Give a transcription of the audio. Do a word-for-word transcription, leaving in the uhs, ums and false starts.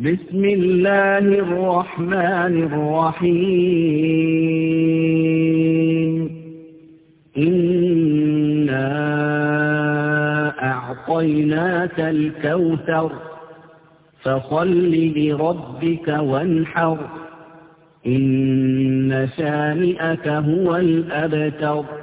بسم الله الرحمن الرحيم إنا أعطيناك الكوثر فصل لربك وانحر إن شانئك هو الأبتر.